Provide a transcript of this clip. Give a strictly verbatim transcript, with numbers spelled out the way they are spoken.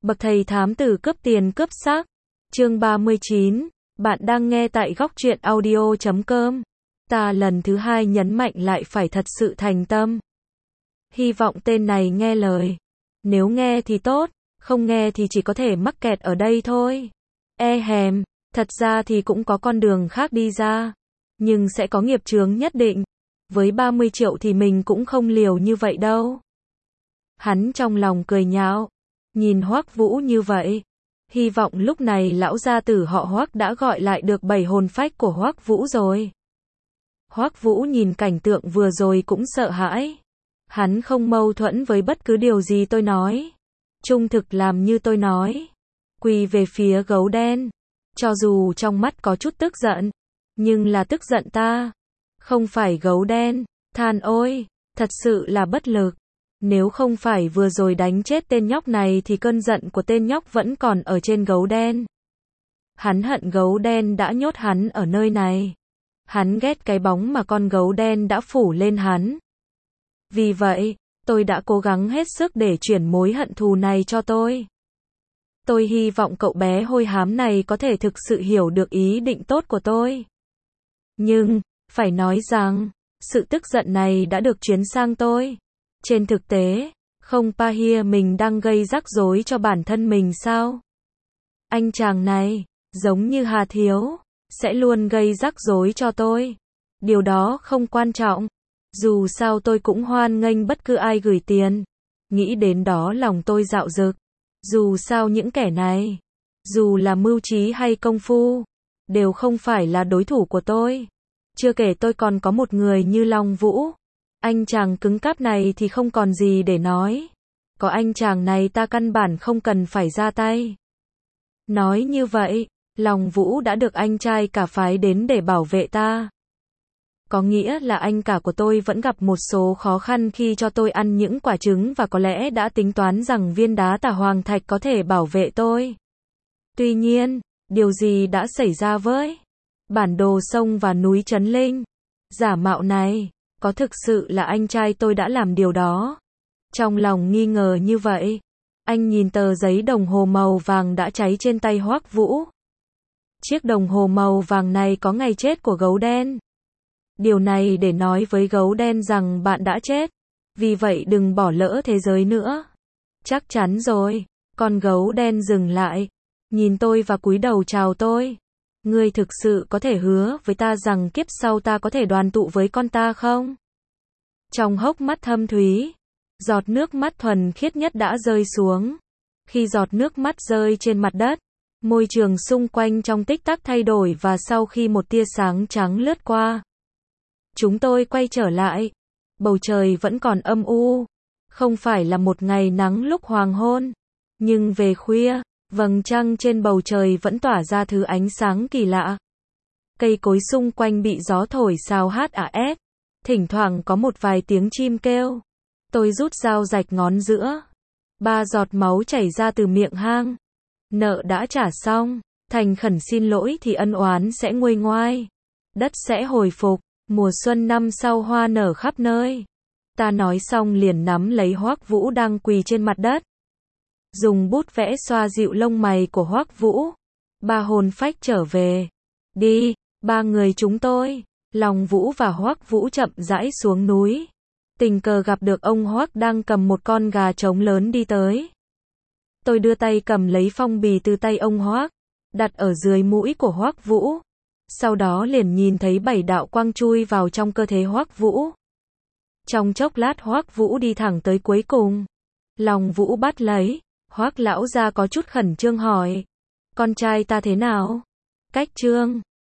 Bậc thầy thám tử cướp tiền cướp xác. Chương ba mươi chín. Bạn đang nghe tại góc truyện audio chấm com. Ta lần thứ hai nhấn mạnh lại phải thật sự thành tâm. Hy vọng tên này nghe lời. Nếu nghe thì tốt, không nghe thì chỉ có thể mắc kẹt ở đây thôi. E hèm, thật ra thì cũng có con đường khác đi ra. Nhưng sẽ có nghiệp chướng nhất định. Với ba mươi triệu thì mình cũng không liều như vậy đâu. Hắn trong lòng cười nhạo. Nhìn Hoắc Vũ như vậy. Hy vọng lúc này lão gia tử họ Hoắc đã gọi lại được bảy hồn phách của Hoắc Vũ rồi. Hoắc Vũ nhìn cảnh tượng vừa rồi cũng sợ hãi. Hắn không mâu thuẫn với bất cứ điều gì tôi nói. Trung thực làm như tôi nói. Quỳ về phía gấu đen. Cho dù trong mắt có chút tức giận. Nhưng là tức giận ta. Không phải gấu đen. Than ôi. Thật sự là bất lực. Nếu không phải vừa rồi đánh chết tên nhóc này thì cơn giận của tên nhóc vẫn còn ở trên gấu đen. Hắn hận gấu đen đã nhốt hắn ở nơi này. Hắn ghét cái bóng mà con gấu đen đã phủ lên hắn. Vì vậy, tôi đã cố gắng hết sức để chuyển mối hận thù này cho tôi. Tôi hy vọng cậu bé hôi hám này có thể thực sự hiểu được ý định tốt của tôi. Nhưng, phải nói rằng, sự tức giận này đã được chuyển sang tôi. Trên thực tế, không Pahia mình đang gây rắc rối cho bản thân mình sao? Anh chàng này, giống như Hà Thiếu, sẽ luôn gây rắc rối cho tôi. Điều đó không quan trọng. Dù sao tôi cũng hoan nghênh bất cứ ai gửi tiền. Nghĩ đến đó lòng tôi dạo dực. Dù sao những kẻ này, dù là mưu trí hay công phu, đều không phải là đối thủ của tôi. Chưa kể tôi còn có một người như Long Vũ. Anh chàng cứng cáp này thì không còn gì để nói. Có anh chàng này ta căn bản không cần phải ra tay. Nói như vậy, Long Vũ đã được anh trai cả phái đến để bảo vệ ta. Có nghĩa là anh cả của tôi vẫn gặp một số khó khăn khi cho tôi ăn những quả trứng và có lẽ đã tính toán rằng viên đá tà hoàng thạch có thể bảo vệ tôi. Tuy nhiên, điều gì đã xảy ra với bản đồ sông và núi Trấn Linh? Giả mạo này. Có thực sự là anh trai tôi đã làm điều đó? Trong lòng nghi ngờ như vậy, anh nhìn tờ giấy đồng hồ màu vàng đã cháy trên tay Hoắc Vũ. Chiếc đồng hồ màu vàng này có ngày chết của gấu đen. Điều này để nói với gấu đen rằng bạn đã chết. Vì vậy đừng bỏ lỡ thế giới nữa. Chắc chắn rồi. Con gấu đen dừng lại. Nhìn tôi và cúi đầu chào tôi. Ngươi thực sự có thể hứa với ta rằng kiếp sau ta có thể đoàn tụ với con ta không? Trong hốc mắt thâm thúy, giọt nước mắt thuần khiết nhất đã rơi xuống. Khi giọt nước mắt rơi trên mặt đất, môi trường xung quanh trong tích tắc thay đổi và sau khi một tia sáng trắng lướt qua, chúng tôi quay trở lại. Bầu trời vẫn còn âm u. Không phải là một ngày nắng lúc hoàng hôn. Nhưng về khuya, vầng trăng trên bầu trời vẫn tỏa ra thứ ánh sáng kỳ lạ. Cây cối xung quanh bị gió thổi xào hát ả ép. Thỉnh thoảng có một vài tiếng chim kêu. Tôi rút dao rạch ngón giữa. Ba giọt máu chảy ra từ miệng hang. Nợ đã trả xong. Thành khẩn xin lỗi thì ân oán sẽ nguôi ngoai. Đất sẽ hồi phục. Mùa xuân năm sau hoa nở khắp nơi. Ta nói xong liền nắm lấy Hoắc Vũ đang quỳ trên mặt đất. Dùng bút vẽ xoa dịu lông mày của Hoắc Vũ. Ba hồn phách trở về. Đi, ba người chúng tôi. Long Vũ và Hoắc Vũ chậm rãi xuống núi. Tình cờ gặp được ông Hoắc đang cầm một con gà trống lớn đi tới. Tôi đưa tay cầm lấy phong bì từ tay ông Hoắc, đặt ở dưới mũi của Hoắc Vũ. Sau đó liền nhìn thấy bảy đạo quang chui vào trong cơ thể Hoắc Vũ. Trong chốc lát Hoắc Vũ đi thẳng tới cuối cùng. Long Vũ bắt lấy. Hoắc lão gia có chút khẩn trương hỏi. Con trai ta thế nào? Cách trương.